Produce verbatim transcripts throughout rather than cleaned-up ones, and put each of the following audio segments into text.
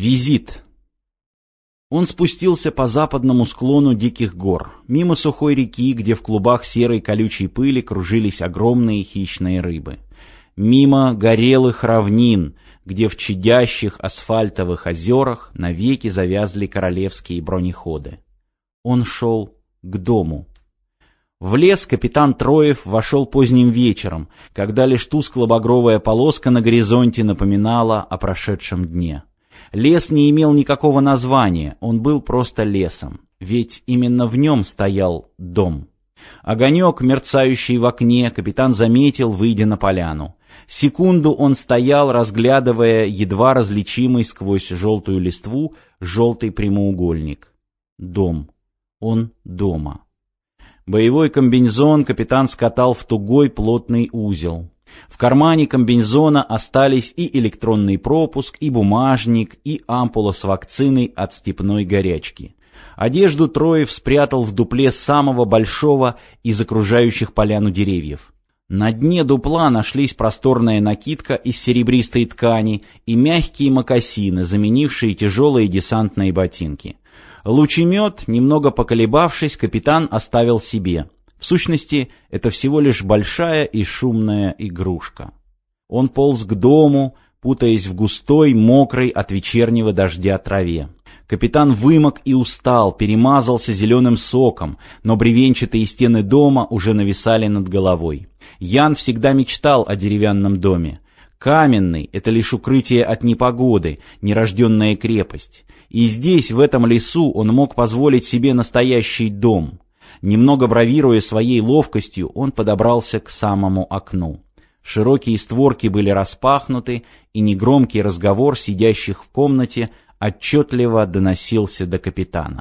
Визит. Он спустился по западному склону диких гор, мимо сухой реки, где в клубах серой колючей пыли кружились огромные хищные рыбы. Мимо горелых равнин, где в чадящих асфальтовых озерах навеки завязли королевские бронеходы. Он шел к дому. В лес капитан Троев вошел поздним вечером, когда лишь тускло-багровая полоска на горизонте напоминала о прошедшем дне. Лес не имел никакого названия, он был просто лесом, ведь именно в нем стоял дом. Огонек, мерцающий в окне, капитан заметил, выйдя на поляну. Секунду он стоял, разглядывая едва различимый сквозь желтую листву желтый прямоугольник. Дом. Он дома. Боевой комбинезон капитан скатал в тугой плотный узел. В кармане комбинезона остались и электронный пропуск, и бумажник, и ампула с вакциной от степной горячки. Одежду Троев спрятал в дупле самого большого из окружающих поляну деревьев. На дне дупла нашлись просторная накидка из серебристой ткани и мягкие мокасины, заменившие тяжелые десантные ботинки. Лучемет, немного поколебавшись, капитан оставил себе. В сущности, это всего лишь большая и шумная игрушка. Он полз к дому, путаясь в густой, мокрой от вечернего дождя траве. Капитан вымок и устал, перемазался зеленым соком, но бревенчатые стены дома уже нависали над головой. Ян всегда мечтал о деревянном доме. Каменный — это лишь укрытие от непогоды, нерожденная крепость. И здесь, в этом лесу, он мог позволить себе настоящий дом. Немного бравируя своей ловкостью, он подобрался к самому окну. Широкие створки были распахнуты, и негромкий разговор сидящих в комнате отчетливо доносился до капитана.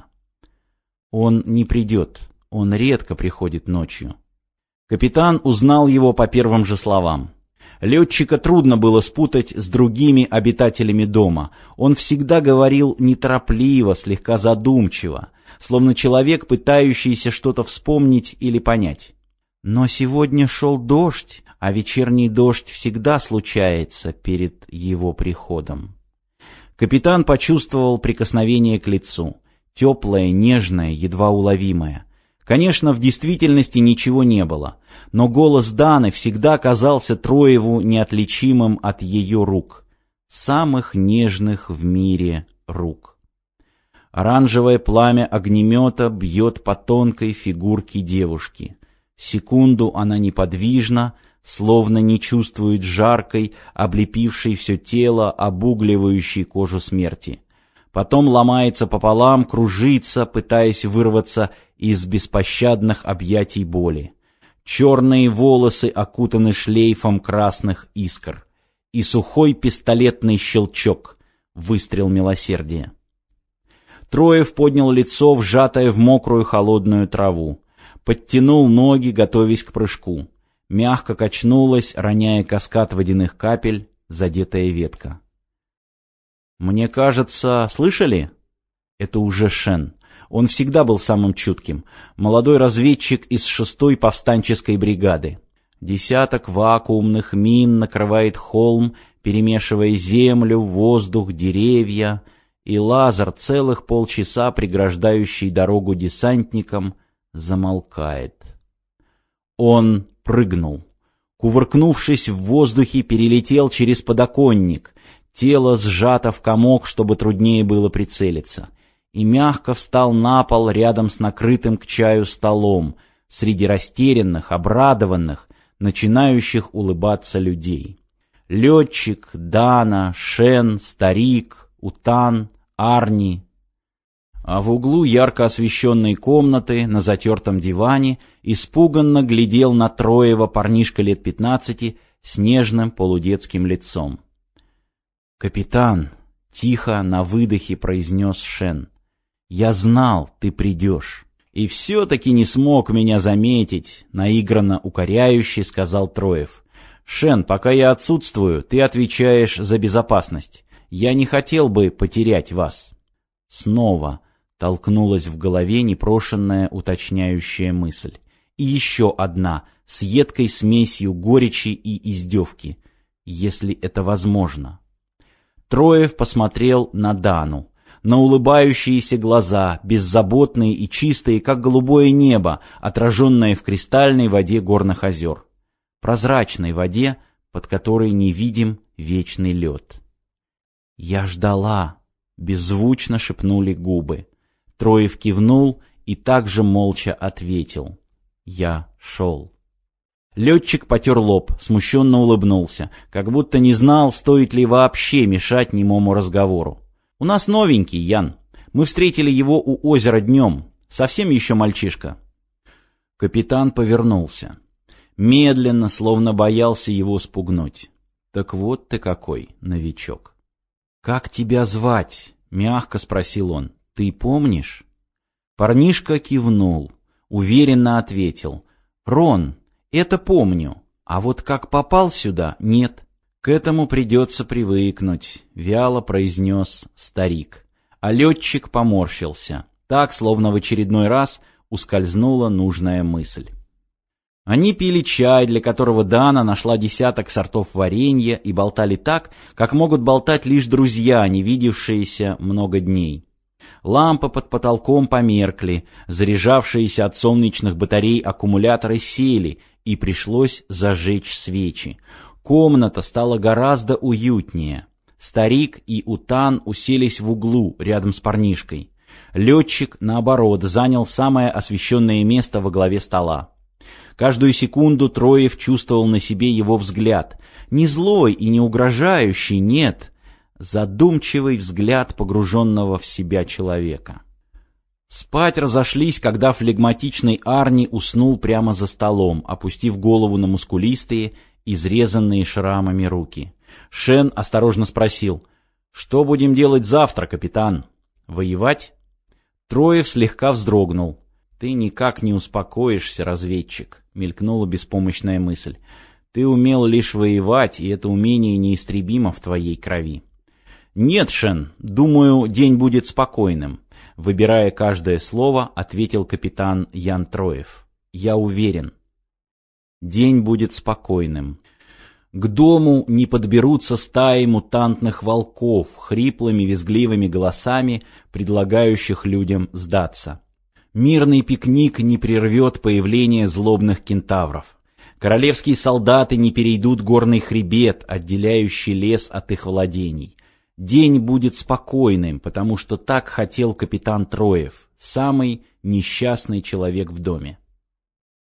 Он не придет, он редко приходит ночью. Капитан узнал его по первым же словам. Летчика трудно было спутать с другими обитателями дома. Он всегда говорил неторопливо, слегка задумчиво, словно человек, пытающийся что-то вспомнить или понять. Но сегодня шел дождь, а вечерний дождь всегда случается перед его приходом. Капитан почувствовал прикосновение к лицу. Теплое, нежное, едва уловимое. Конечно, в действительности ничего не было, но голос Даны всегда казался Троеву неотличимым от ее рук. Самых нежных в мире рук. Оранжевое пламя огнемета бьет по тонкой фигурке девушки. Секунду она неподвижна, словно не чувствует жаркой, облепившей все тело, обугливающей кожу смерти. Потом ломается пополам, кружится, пытаясь вырваться из беспощадных объятий боли. Черные волосы окутаны шлейфом красных искр. И сухой пистолетный щелчок, выстрел милосердия. Троев поднял лицо, вжатое в мокрую холодную траву. Подтянул ноги, готовясь к прыжку. Мягко качнулась, роняя каскад водяных капель, задетая ветка. «Мне кажется, слышали?» Это уже Шен. Он всегда был самым чутким. Молодой разведчик из шестой повстанческой бригады. Десяток вакуумных мин накрывает холм, перемешивая землю, воздух, деревья, и лазер, целых полчаса преграждающий дорогу десантникам, замолкает. Он прыгнул. Кувыркнувшись в воздухе, перелетел через подоконник. Тело сжато в комок, чтобы труднее было прицелиться. И мягко встал на пол рядом с накрытым к чаю столом, среди растерянных, обрадованных, начинающих улыбаться людей. Летчик, Дана, Шен, старик, Утан, Арни. А в углу ярко освещенной комнаты, на затертом диване, испуганно глядел на Троева парнишка лет пятнадцати с нежным полудетским лицом. «Капитан», — тихо на выдохе произнес Шен, — «я знал, ты придешь». «И все-таки не смог меня заметить», — наигранно укоряюще сказал Троев. «Шен, пока я отсутствую, ты отвечаешь за безопасность. Я не хотел бы потерять вас». Снова толкнулась в голове непрошенная уточняющая мысль. И еще одна, с едкой смесью горечи и издевки. Если это возможно. Троев посмотрел на Дану, на улыбающиеся глаза, беззаботные и чистые, как голубое небо, отраженное в кристальной воде горных озер, прозрачной воде, под которой невидим вечный лед. «Я ждала», — беззвучно шепнули губы. Троев кивнул и также молча ответил: «Я шел». Летчик потер лоб, смущенно улыбнулся, как будто не знал, стоит ли вообще мешать немому разговору. «У нас новенький, Ян. Мы встретили его у озера днем. Совсем еще мальчишка». Капитан повернулся. Медленно, словно боялся его спугнуть. «Так вот ты какой, новичок». «Как тебя звать?» — мягко спросил он. «Ты помнишь?» Парнишка кивнул, уверенно ответил: «Рон, это помню, а вот как попал сюда — нет». «К этому придется привыкнуть», — вяло произнес старик. А летчик поморщился, так, словно в очередной раз ускользнула нужная мысль. Они пили чай, для которого Дана нашла десяток сортов варенья, и болтали так, как могут болтать лишь друзья, не видевшиеся много дней. Лампы под потолком померкли, заряжавшиеся от солнечных батарей аккумуляторы сели, и пришлось зажечь свечи. Комната стала гораздо уютнее. Старик и Утан уселись в углу рядом с парнишкой. Летчик, наоборот, занял самое освещенное место во главе стола. Каждую секунду Троев чувствовал на себе его взгляд. Не злой и не угрожающий, нет. Задумчивый взгляд погруженного в себя человека. Спать разошлись, когда флегматичный Арни уснул прямо за столом, опустив голову на мускулистые, изрезанные шрамами руки. Шен осторожно спросил: «Что будем делать завтра, капитан? Воевать?» Троев слегка вздрогнул. «Ты никак не успокоишься, разведчик», — мелькнула беспомощная мысль. «Ты умел лишь воевать, и это умение неистребимо в твоей крови». «Нет, Шен, думаю, день будет спокойным», — выбирая каждое слово, ответил капитан Ян Троев. «Я уверен. День будет спокойным. К дому не подберутся стаи мутантных волков, хриплыми визгливыми голосами, предлагающих людям сдаться. Мирный пикник не прервет появление злобных кентавров. Королевские солдаты не перейдут горный хребет, отделяющий лес от их владений. День будет спокойным, потому что так хотел капитан Троев, самый несчастный человек в доме».